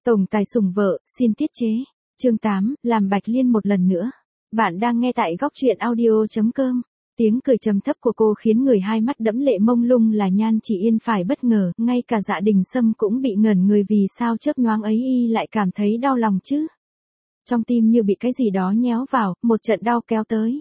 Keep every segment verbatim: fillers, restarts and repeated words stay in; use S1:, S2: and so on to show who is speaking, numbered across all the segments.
S1: Tổng tài sủng vợ, xin tiết chế. Chương tám, làm Bạch Liên một lần nữa. Bạn đang nghe tại góc truyện audio chấm com. Tiếng cười trầm thấp của cô khiến người hai mắt đẫm lệ mông lung là Nhan Chỉ Yên phải bất ngờ, ngay cả Dạ Đình Sâm cũng bị ngẩn người vì sao chớp nhoáng ấy y lại cảm thấy đau lòng chứ. Trong tim như bị cái gì đó nhéo vào, một trận đau kéo tới.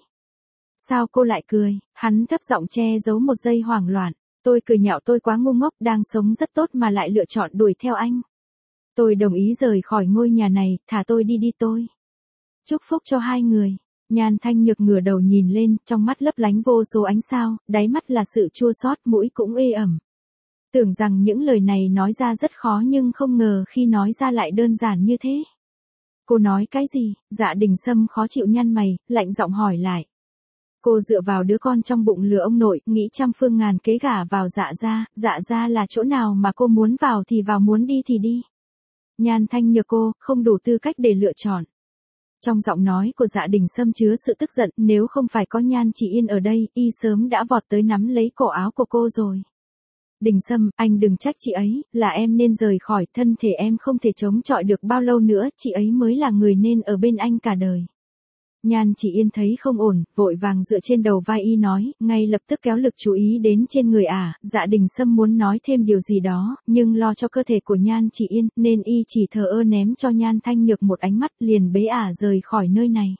S1: Sao cô lại cười? Hắn thấp giọng che giấu một giây hoảng loạn. Tôi cười nhạo tôi quá ngu ngốc, đang sống rất tốt mà lại lựa chọn đuổi theo anh. Tôi đồng ý rời khỏi ngôi nhà này, thả tôi đi đi tôi. Chúc phúc cho hai người. Nhan Thanh Nhược ngửa đầu nhìn lên, trong mắt lấp lánh vô số ánh sao, đáy mắt là sự chua xót, mũi cũng ê ẩm. Tưởng rằng những lời này nói ra rất khó nhưng không ngờ khi nói ra lại đơn giản như thế. Cô nói cái gì? Dạ Đình Sâm khó chịu nhăn mày, lạnh giọng hỏi lại. Cô dựa vào đứa con trong bụng lừa ông nội, nghĩ trăm phương ngàn kế gả vào Dạ gia, Dạ gia là chỗ nào mà cô muốn vào thì vào, muốn đi thì đi. Nhan Thanh Nhược cô, không đủ tư cách để lựa chọn. Trong giọng nói của Dạ Đình Sâm chứa sự tức giận, nếu không phải có Nhan Chỉ Yên ở đây, y sớm đã vọt tới nắm lấy cổ áo của cô rồi. Đình Sâm, anh đừng trách chị ấy, là em nên rời khỏi, thân thể em không thể chống chọi được bao lâu nữa, chị ấy mới là người nên ở bên anh cả đời. Nhan Chỉ Yên thấy không ổn, vội vàng dựa trên đầu vai y nói, ngay lập tức kéo lực chú ý đến trên người ả. Dạ Đình Sâm muốn nói thêm điều gì đó, nhưng lo cho cơ thể của Nhan Chỉ Yên, nên y chỉ thờ ơ ném cho Nhan Thanh Nhược một ánh mắt, liền bế ả rời khỏi nơi này.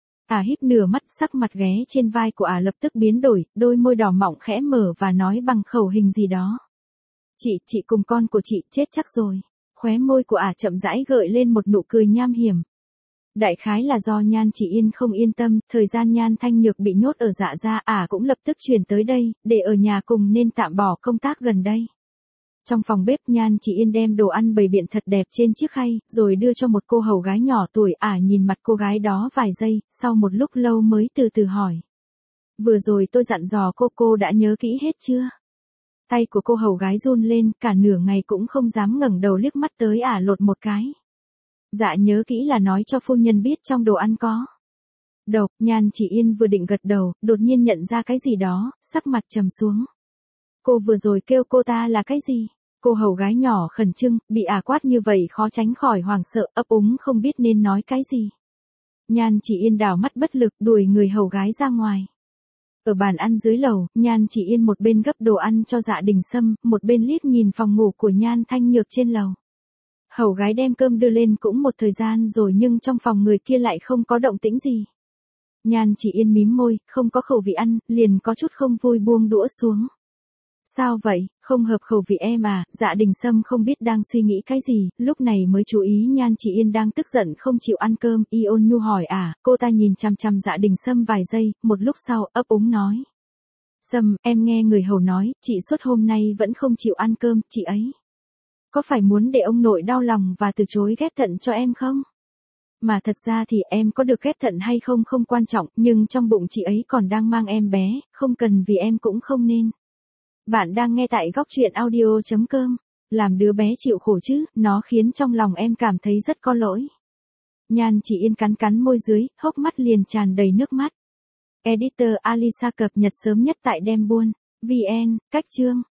S1: Ả híp nửa mắt, sắc mặt ghé trên vai của ả lập tức biến đổi, đôi môi đỏ mọng khẽ mở và nói bằng khẩu hình gì đó. Chị, chị cùng con của chị chết chắc rồi. Khóe môi của ả chậm rãi gợi lên một nụ cười nham hiểm. Đại khái là do Nhan Chỉ Yên không yên tâm, thời gian Nhan Thanh Nhược bị nhốt ở Dạ gia, ả cũng lập tức chuyển tới đây, để ở nhà cùng nên tạm bỏ công tác gần đây. Trong phòng bếp, Nhan Chỉ Yên đem đồ ăn bày biện thật đẹp trên chiếc khay, rồi đưa cho một cô hầu gái nhỏ tuổi. Ả nhìn mặt cô gái đó vài giây, sau một lúc lâu mới từ từ hỏi. Vừa rồi tôi dặn dò cô, cô đã nhớ kỹ hết chưa? Tay của cô hầu gái run lên, cả nửa ngày cũng không dám ngẩng đầu liếc mắt tới ả lột một cái. Dạ nhớ kỹ là nói cho phu nhân biết trong đồ ăn có độc. Nhan Chỉ Yên vừa định gật đầu, đột nhiên nhận ra cái gì đó, sắc mặt trầm xuống. Cô vừa rồi kêu cô ta là cái gì? Cô hầu gái nhỏ khẩn trương, bị ả quát như vậy khó tránh khỏi hoảng sợ, ấp úng không biết nên nói cái gì. Nhan Chỉ Yên đảo mắt bất lực, đuổi người hầu gái ra ngoài. Ở bàn ăn dưới lầu, Nhan Chỉ Yên một bên gấp đồ ăn cho Dạ Đình Sâm, một bên liếc nhìn phòng ngủ của Nhan Thanh Nhược trên lầu. Hầu gái đem cơm đưa lên cũng một thời gian rồi nhưng trong phòng người kia lại không có động tĩnh gì. Nhan Chỉ Yên mím môi, không có khẩu vị ăn, liền có chút không vui buông đũa xuống. Sao vậy, không hợp khẩu vị em à? Dạ Đình Sâm không biết đang suy nghĩ cái gì, lúc này mới chú ý Nhan Chỉ Yên đang tức giận không chịu ăn cơm, y ôn nhu hỏi à, cô ta nhìn chằm chằm Dạ Đình Sâm vài giây, một lúc sau ấp úng nói. Sâm, em nghe người hầu nói, chị suốt hôm nay vẫn không chịu ăn cơm, chị ấy. Có phải muốn để ông nội đau lòng và từ chối ghép thận cho em không? Mà thật ra thì em có được ghép thận hay không không quan trọng, nhưng trong bụng chị ấy còn đang mang em bé, không cần vì em cũng không nên. Bạn đang nghe tại góc truyện audio chấm com. Làm đứa bé chịu khổ chứ, nó khiến trong lòng em cảm thấy rất có lỗi. Nhan Chỉ Yên cắn cắn môi dưới, hốc mắt liền tràn đầy nước mắt. Editor Alisa cập nhật sớm nhất tại Đem Buôn. vê en, cách chương.